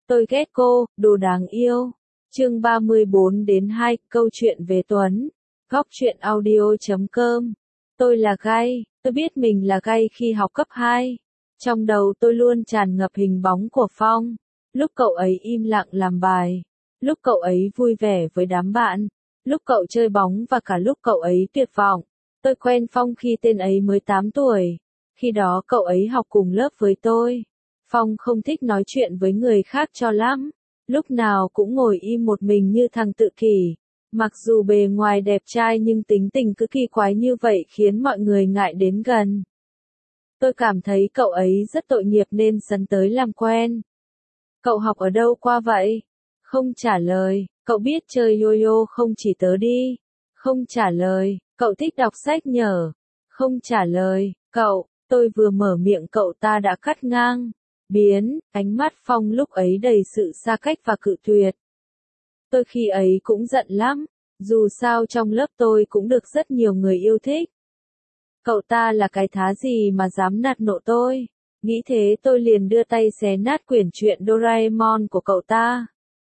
Tôi ghét cô, đồ đáng yêu. Chương 34-2, câu chuyện về Tuấn. Góc truyện audio.com. Tôi là gay, tôi biết mình là gay khi học cấp 2. Trong đầu tôi luôn tràn ngập hình bóng của Phong. Lúc cậu ấy im lặng làm bài. Lúc cậu ấy vui vẻ với đám bạn. Lúc cậu chơi bóng và cả lúc cậu ấy tuyệt vọng. Tôi quen Phong khi tên ấy mới 8 tuổi. Khi đó cậu ấy học cùng lớp với tôi. Phong không thích nói chuyện với người khác cho lắm. Lúc nào cũng ngồi im một mình như thằng tự kỷ. Mặc dù bề ngoài đẹp trai nhưng tính tình cứ kỳ quái như vậy khiến mọi người ngại đến gần. Tôi cảm thấy cậu ấy rất tội nghiệp nên sấn tới làm quen. Cậu học ở đâu qua vậy? Không trả lời. Cậu biết chơi yo-yo không chỉ tớ đi? Không trả lời. Cậu thích đọc sách nhở? Không trả lời. Cậu, tôi vừa mở miệng cậu ta đã cắt ngang. Biến, ánh mắt Phong lúc ấy đầy sự xa cách và cự tuyệt. Tôi khi ấy cũng giận lắm, dù sao trong lớp tôi cũng được rất nhiều người yêu thích. Cậu ta là cái thá gì mà dám nạt nộ tôi? Nghĩ thế tôi liền đưa tay xé nát quyển truyện Doraemon của cậu ta.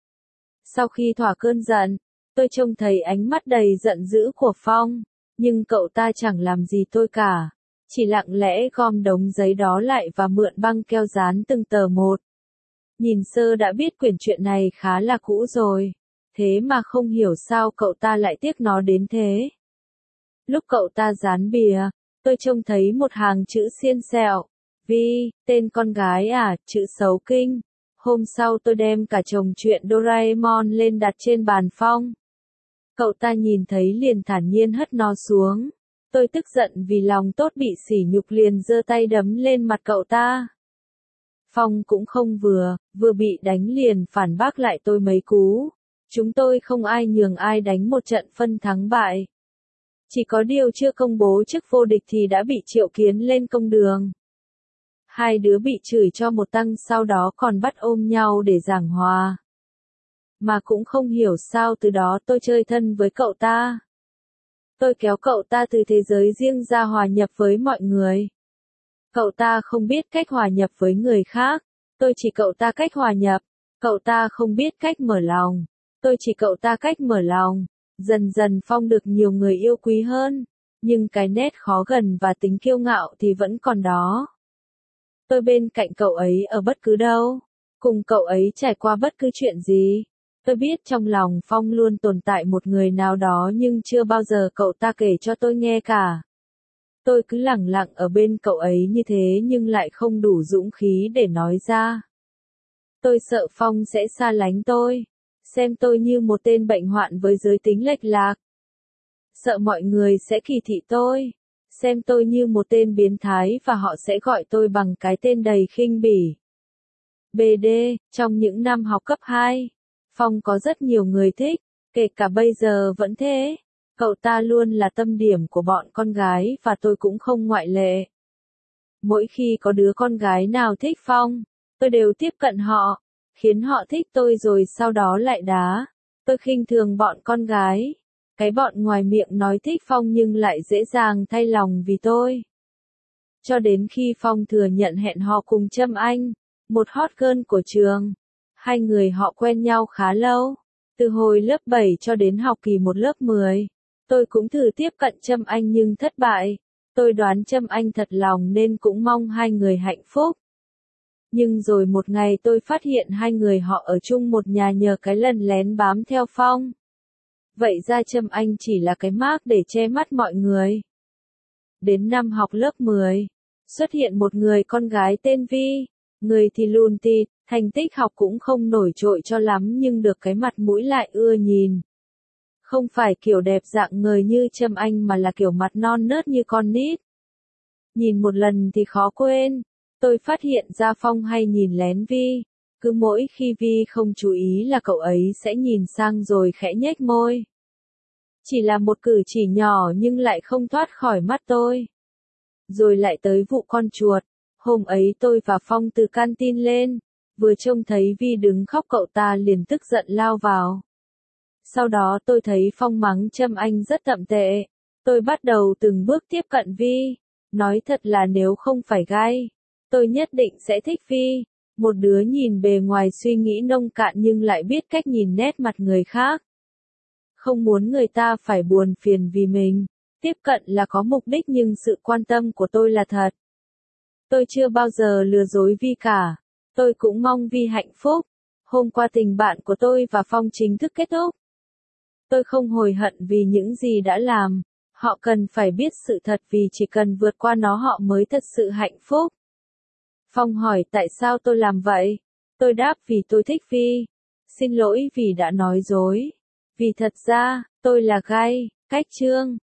Sau khi thỏa cơn giận, tôi trông thấy ánh mắt đầy giận dữ của Phong, nhưng cậu ta chẳng làm gì tôi cả. Chỉ lặng lẽ gom đống giấy đó lại và mượn băng keo dán từng tờ một. Nhìn sơ đã biết quyển truyện này khá là cũ rồi, thế mà không hiểu sao cậu ta lại tiếc nó đến thế. Lúc cậu ta dán bìa, tôi trông thấy một hàng chữ xiên xẹo. Vi, tên con gái à, chữ xấu kinh. Hôm sau tôi đem cả chồng truyện Doraemon lên đặt trên bàn Phong. Cậu ta nhìn thấy liền thản nhiên hất nó xuống. Tôi tức giận vì lòng tốt bị sỉ nhục liền giơ tay đấm lên mặt cậu ta. Phong cũng không vừa bị đánh liền phản bác lại tôi mấy cú. Chúng tôi không ai nhường ai đánh một trận phân thắng bại. Chỉ có điều chưa công bố chức vô địch thì đã bị triệu kiến lên công đường. Hai đứa bị chửi cho một tăng sau đó còn bắt ôm nhau để giảng hòa. Mà cũng không hiểu sao từ đó tôi chơi thân với cậu ta. Tôi kéo cậu ta từ thế giới riêng ra hòa nhập với mọi người. Cậu ta không biết cách hòa nhập với người khác. Tôi chỉ cậu ta cách hòa nhập. Cậu ta không biết cách mở lòng. Tôi chỉ cậu ta cách mở lòng. Dần dần Phong được nhiều người yêu quý hơn. Nhưng cái nét khó gần và tính kiêu ngạo thì vẫn còn đó. Tôi bên cạnh cậu ấy ở bất cứ đâu. Cùng cậu ấy trải qua bất cứ chuyện gì. Tôi biết trong lòng Phong luôn tồn tại một người nào đó nhưng chưa bao giờ cậu ta kể cho tôi nghe cả. Tôi cứ lẳng lặng ở bên cậu ấy như thế nhưng lại không đủ dũng khí để nói ra. Tôi sợ Phong sẽ xa lánh tôi, xem tôi như một tên bệnh hoạn với giới tính lệch lạc. Sợ mọi người sẽ kỳ thị tôi, xem tôi như một tên biến thái và họ sẽ gọi tôi bằng cái tên đầy khinh bỉ. BD, trong những năm học cấp 2, Phong có rất nhiều người thích, kể cả bây giờ vẫn thế. Cậu ta luôn là tâm điểm của bọn con gái và tôi cũng không ngoại lệ. Mỗi khi có đứa con gái nào thích Phong, tôi đều tiếp cận họ, khiến họ thích tôi rồi sau đó lại đá. Tôi khinh thường bọn con gái. Cái bọn ngoài miệng nói thích Phong nhưng lại dễ dàng thay lòng vì tôi. Cho đến khi Phong thừa nhận hẹn hò cùng Trâm Anh, một hot girl của trường. Hai người họ quen nhau khá lâu, từ hồi lớp 7 cho đến học kỳ 1 lớp 10. Tôi cũng thử tiếp cận Trâm Anh nhưng thất bại. Tôi đoán Trâm Anh thật lòng nên cũng mong hai người hạnh phúc. Nhưng rồi một ngày tôi phát hiện hai người họ ở chung một nhà nhờ cái lần lén bám theo Phong. Vậy ra Trâm Anh chỉ là cái mác để che mắt mọi người. Đến năm học lớp 10, xuất hiện một người con gái tên Vi. Người thì lùn tịt, thành tích học cũng không nổi trội cho lắm nhưng được cái mặt mũi lại ưa nhìn. Không phải kiểu đẹp dạng người như Trâm Anh mà là kiểu mặt non nớt như con nít. Nhìn một lần thì khó quên. Tôi phát hiện ra Phong hay nhìn lén Vi. Cứ mỗi khi Vi không chú ý là cậu ấy sẽ nhìn sang rồi khẽ nhếch môi. Chỉ là một cử chỉ nhỏ nhưng lại không thoát khỏi mắt tôi. Rồi lại tới vụ con chuột. Hôm ấy tôi và Phong từ canteen lên. Vừa trông thấy Vi đứng khóc cậu ta liền tức giận lao vào. Sau đó tôi thấy Phong mắng Trâm Anh rất tậm tệ. Tôi bắt đầu từng bước tiếp cận Vi. Nói thật là nếu không phải gay, tôi nhất định sẽ thích Vi. Một đứa nhìn bề ngoài suy nghĩ nông cạn nhưng lại biết cách nhìn nét mặt người khác. Không muốn người ta phải buồn phiền vì mình. Tiếp cận là có mục đích nhưng sự quan tâm của tôi là thật. Tôi chưa bao giờ lừa dối Vi cả. Tôi cũng mong Vi hạnh phúc. Hôm qua tình bạn của tôi và Phong chính thức kết thúc. Tôi không hối hận vì những gì đã làm. Họ cần phải biết sự thật vì chỉ cần vượt qua nó họ mới thật sự hạnh phúc. Phong hỏi tại sao tôi làm vậy? Tôi đáp vì tôi thích Vi. Xin lỗi vì đã nói dối. Vì thật ra, tôi là gay. Cách chương